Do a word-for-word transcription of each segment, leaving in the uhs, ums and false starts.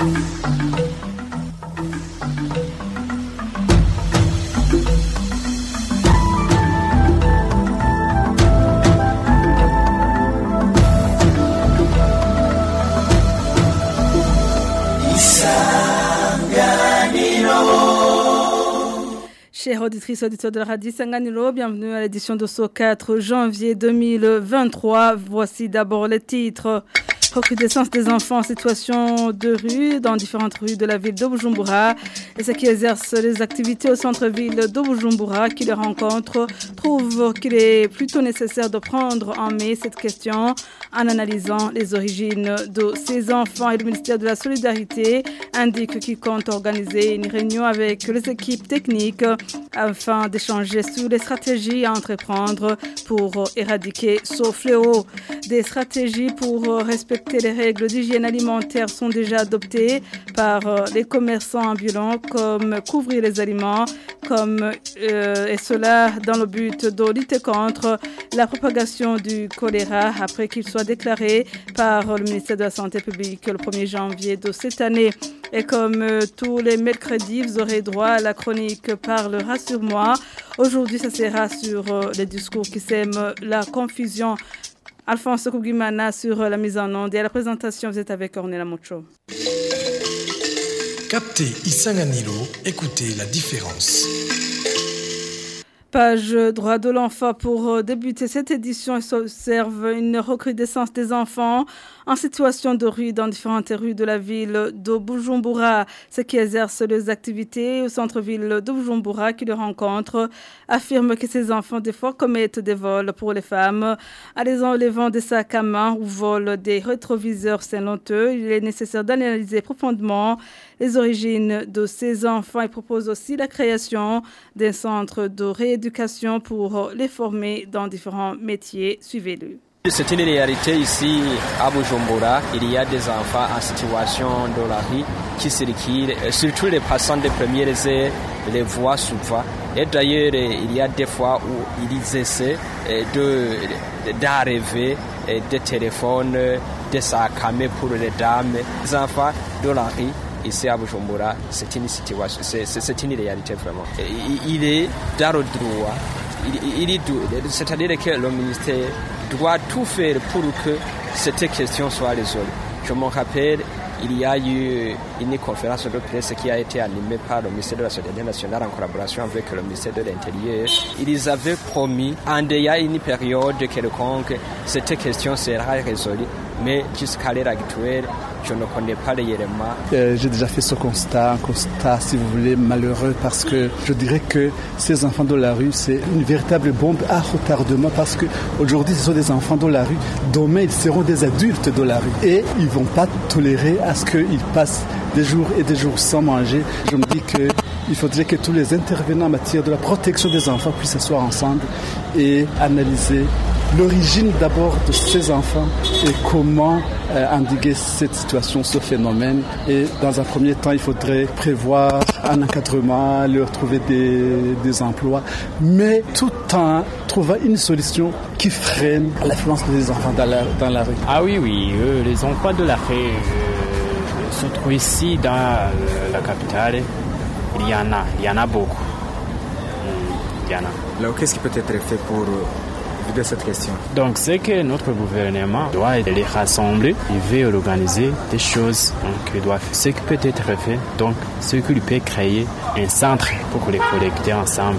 Chers auditrices et auditeurs de la radio Sanganilo, bienvenue à l'édition de ce quatre janvier deux mille vingt-trois. Voici d'abord les titres. Recrudescence des enfants en situation de rue dans différentes rues de la ville de Bujumbura et ceux qui exercent les activités au centre-ville de Bujumbura qui les rencontrent trouvent qu'il est plutôt nécessaire de prendre en main cette question en analysant les origines de ces enfants. Et le ministère de la Solidarité indique qu'il compte organiser une réunion avec les équipes techniques afin d'échanger sur les stratégies à entreprendre pour éradiquer ce fléau. Des stratégies pour respecter les règles d'hygiène alimentaire sont déjà adoptées par les commerçants ambulants, comme couvrir les aliments, comme euh, et cela dans le but de lutter contre la propagation du choléra après qu'il soit déclaré par le ministère de la Santé publique le premier janvier de cette année. Et comme euh, tous les mercredis, vous aurez droit à la chronique Parle, rassure-moi. Aujourd'hui, ça sera sur euh, les discours qui sèment la confusion. Alphonse Kougimana sur la mise en onde et à la présentation, vous êtes avec Ornella Mocho. Captez Isanganilo, écoutez la différence. Page droit de l'enfant pour débuter cette édition, il s'observe une recrudescence des enfants en situation de rue dans différentes rues de la ville de Bujumbura. Ceux qui exercent les activités au centre-ville de Bujumbura qui le rencontrent affirment que ces enfants des fois commettent des vols pour les femmes en les enlevant des sacs à main ou volent des rétroviseurs selon eux. Il est nécessaire d'analyser profondément les origines de ces enfants. Il propose aussi la création d'un centre de rééducation pour les former dans différents métiers. Suivez-le. C'est une réalité ici à Bujumbura. Il y a des enfants en situation de la rue qui circulent, surtout les passants des premières heures, les voient souvent. Et d'ailleurs, il y a des fois où ils essaient de, d'arriver des téléphones, des sacs à main pour les dames. Les enfants de la rue ici à Bujumbura, c'est une situation, c'est, c'est, c'est une réalité vraiment. Il est dans le droit, il, il est, c'est-à-dire que le ministère doit tout faire pour que cette question soit résolue. Je me rappelle, il y a eu une conférence de presse qui a été animée par le ministère de la Solidarité nationale en collaboration avec le ministère de l'Intérieur. Ils avaient promis, en déjà une période quelconque, cette question sera résolue. Mais jusqu'à l'heure actuelle, je ne connais pas les éléments. Euh, j'ai déjà fait ce constat, un constat, si vous voulez, malheureux, parce que je dirais que ces enfants de la rue, c'est une véritable bombe à retardement, parce qu'aujourd'hui, ce sont des enfants de la rue. Demain, ils seront des adultes de la rue. Et ils ne vont pas tolérer à ce qu'ils passent des jours et des jours sans manger. Je me dis qu'il faudrait que tous les intervenants en matière de la protection des enfants puissent s'asseoir ensemble et analyser l'origine d'abord de ces enfants et comment euh, endiguer cette situation, ce phénomène. Et dans un premier temps, il faudrait prévoir un encadrement, leur trouver des, des emplois, mais tout en trouvant une solution qui freine l'influence des enfants dans la, dans la rue. Ah oui, oui, euh, les enfants de la rue euh, se trouvent ici dans euh, la capitale. Il y en a, il y en a beaucoup. Il y en a. Alors, qu'est-ce qui peut être fait pour de cette question? Donc, c'est que notre gouvernement doit les rassembler, il veut organiser des choses, donc il doit faire ce qui peut être fait, donc ce qu'il peut créer un centre pour les collecter ensemble.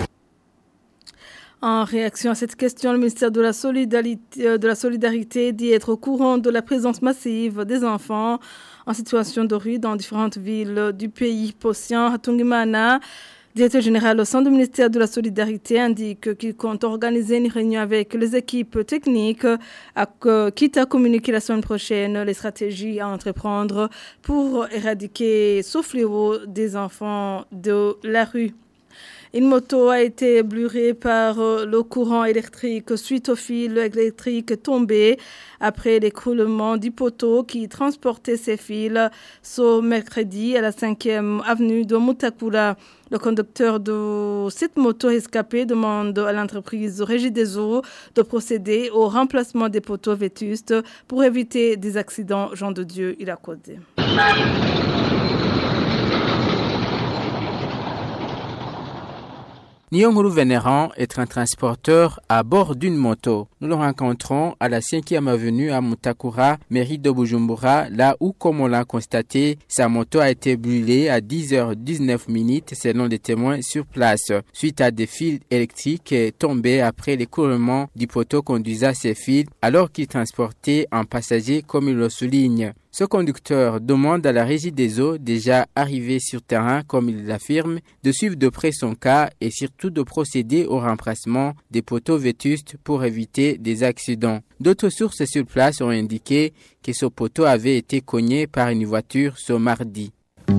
En réaction à cette question, le ministère de la Solidarité, de la Solidarité dit être au courant de la présence massive des enfants en situation de rue dans différentes villes du pays. Possian Hatungimana, directeur général au sein du ministère de la Solidarité, indique qu'il compte organiser une réunion avec les équipes techniques, à, quitte à communiquer la semaine prochaine les stratégies à entreprendre pour éradiquer ce fléau des enfants de la rue. Une moto a été brûlée par le courant électrique suite au fil électrique tombé après l'écroulement du poteau qui transportait ces fils ce mercredi à la cinquième avenue de Mutakura. Le conducteur de cette moto escapée demande à l'entreprise Régie des Eaux de procéder au remplacement des poteaux vétustes pour éviter des accidents. Jean de Dieu, il a codé. Nyonguru Vénéran est un transporteur à bord d'une moto. Nous le rencontrons à la cinquième avenue à Mutakura, mairie de Bujumbura, là où, comme on l'a constaté, sa moto a été brûlée à dix heures dix-neuf minutes selon les témoins sur place, suite à des fils électriques tombés après l'écoulement du poteau conduisant ces fils alors qu'il transportait un passager comme il le souligne. Ce conducteur demande à la régie des eaux, déjà arrivée sur terrain comme il l'affirme, de suivre de près son cas et surtout de procéder au remplacement des poteaux vétustes pour éviter des accidents. D'autres sources sur place ont indiqué que ce poteau avait été cogné par une voiture ce mardi.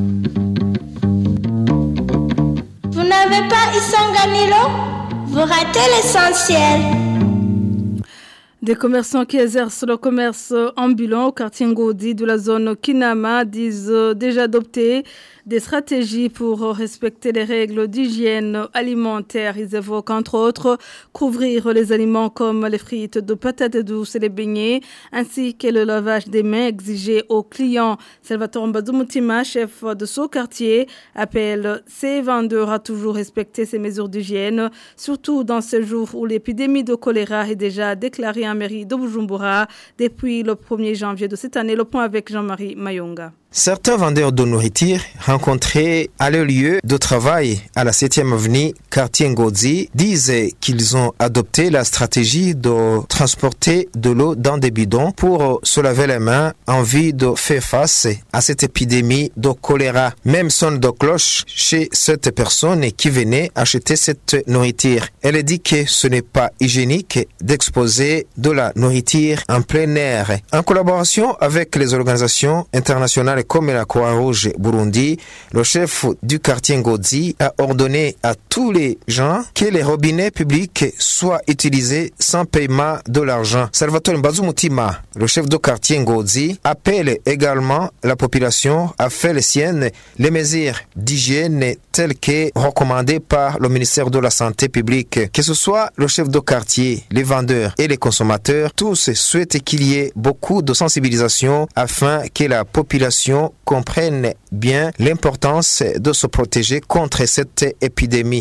Vous n'avez pas Isanganilo? Vous ratez l'essentiel. Des commerçants qui exercent le commerce ambulant au quartier Ngodi de la zone Kinama disent déjà adopter des stratégies pour respecter les règles d'hygiène alimentaire. Ils évoquent entre autres couvrir les aliments comme les frites de patates douces et les beignets, ainsi que le lavage des mains exigé aux clients. Salvatore Mbazumutima, chef de ce quartier, appelle ses vendeurs à toujours respecter ces mesures d'hygiène, surtout dans ce jour où l'épidémie de choléra est déjà déclarée en mairie de Bujumbura depuis le premier janvier de cette année. Le point avec Jean-Marie Mayonga. Certains vendeurs de nourriture rencontrés à leur lieu de travail à la septième avenue, quartier Ngozi, disent qu'ils ont adopté la stratégie de transporter de l'eau dans des bidons pour se laver les mains en vue de faire face à cette épidémie de choléra. Même son de cloche chez cette personne qui venait acheter cette nourriture. Elle dit que ce n'est pas hygiénique d'exposer de la nourriture en plein air. En collaboration avec les organisations internationales comme la Croix-Rouge Burundi, le chef du quartier Ngozi a ordonné à tous les gens que les robinets publics soient utilisés sans paiement de l'argent. Salvatore Mbazumutima, le chef du quartier Ngozi, appelle également la population à faire les siennes les mesures d'hygiène telles que recommandées par le ministère de la Santé publique. Que ce soit le chef de quartier, les vendeurs et les consommateurs, tous souhaitent qu'il y ait beaucoup de sensibilisation afin que la population comprenne bien l'importance de se protéger contre cette épidémie.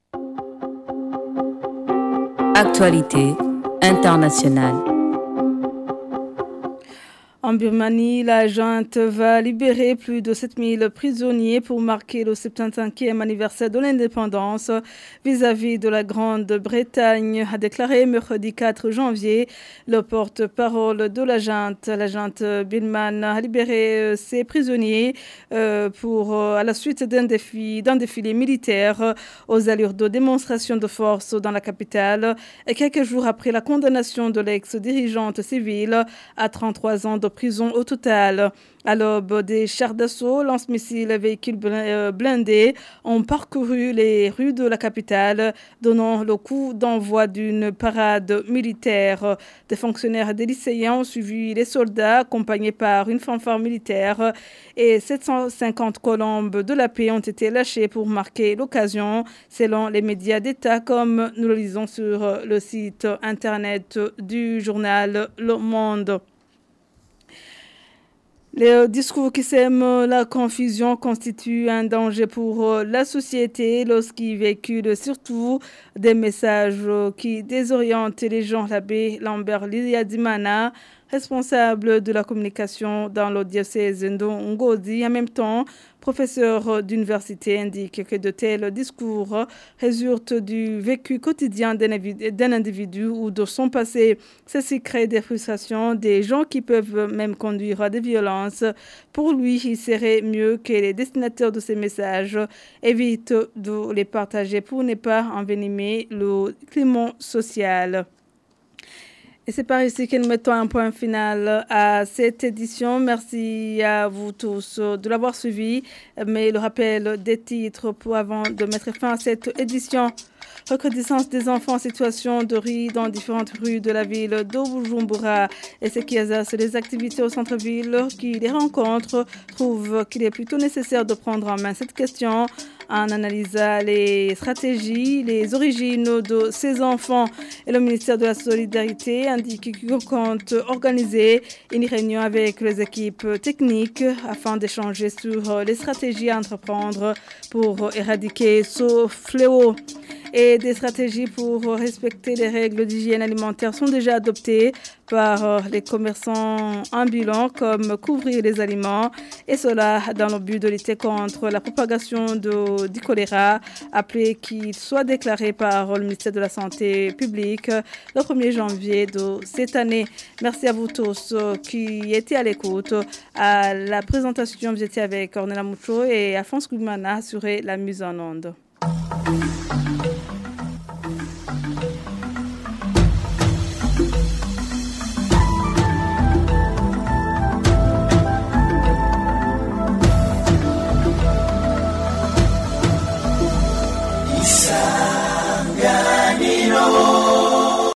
Actualité internationale. En Birmanie, la junte va libérer plus de sept mille prisonniers pour marquer le soixante-quinzième anniversaire de l'indépendance vis-à-vis de la Grande-Bretagne, a déclaré mercredi quatre janvier le porte-parole de la junte. La junte birmane a libéré ses prisonniers euh, pour, euh, à la suite d'un défi, d'un défilé militaire aux allures de démonstration de force dans la capitale et quelques jours après la condamnation de l'ex-dirigeante civile à trente-trois ans de prison au total. À l'aube, des chars d'assaut, lance-missiles et véhicules blindés ont parcouru les rues de la capitale, donnant le coup d'envoi d'une parade militaire. Des fonctionnaires et des lycéens ont suivi les soldats, accompagnés par une fanfare militaire, et sept cent cinquante colombes de la paix ont été lâchées pour marquer l'occasion, selon les médias d'État, comme nous le lisons sur le site internet du journal Le Monde. Les discours qui sèment la confusion constituent un danger pour la société lorsqu'ils véhiculent surtout des messages qui désorientent les gens. L'abbé Lambert Liliadimana, responsable de la communication dans le diocèse de Ngozi, en même temps professeur d'université, indique que de tels discours résultent du vécu quotidien d'un individu ou de son passé. Ceci crée des frustrations, des gens qui peuvent même conduire à des violences. Pour lui, il serait mieux que les destinataires de ces messages évitent de les partager pour ne pas envenimer le climat social. Et c'est par ici que nous mettons un point final à cette édition. Merci à vous tous de l'avoir suivi. Mais le rappel des titres pour avant de mettre fin à cette édition. Recrudescence des enfants en situation de rue dans différentes rues de la ville de Bujumbura. Et ce qui exerce les activités au centre-ville qui les rencontrent trouvent qu'il est plutôt nécessaire de prendre en main cette question. en analysant les stratégies, les origines de ces enfants. Et le ministère de la Solidarité indique qu'il compte organiser une réunion avec les équipes techniques afin d'échanger sur les stratégies à entreprendre pour éradiquer ce fléau. Et des stratégies pour respecter les règles d'hygiène alimentaire sont déjà adoptées par les commerçants ambulants, comme couvrir les aliments, et cela dans le but de lutter contre la propagation de, du choléra, après qu'il soit déclaré par le ministère de la Santé publique le premier janvier de cette année. Merci à vous tous qui étiez à l'écoute. À la présentation, vous étiez avec Ornella Moucho et Alphonse Goumana assuré la mise en onde.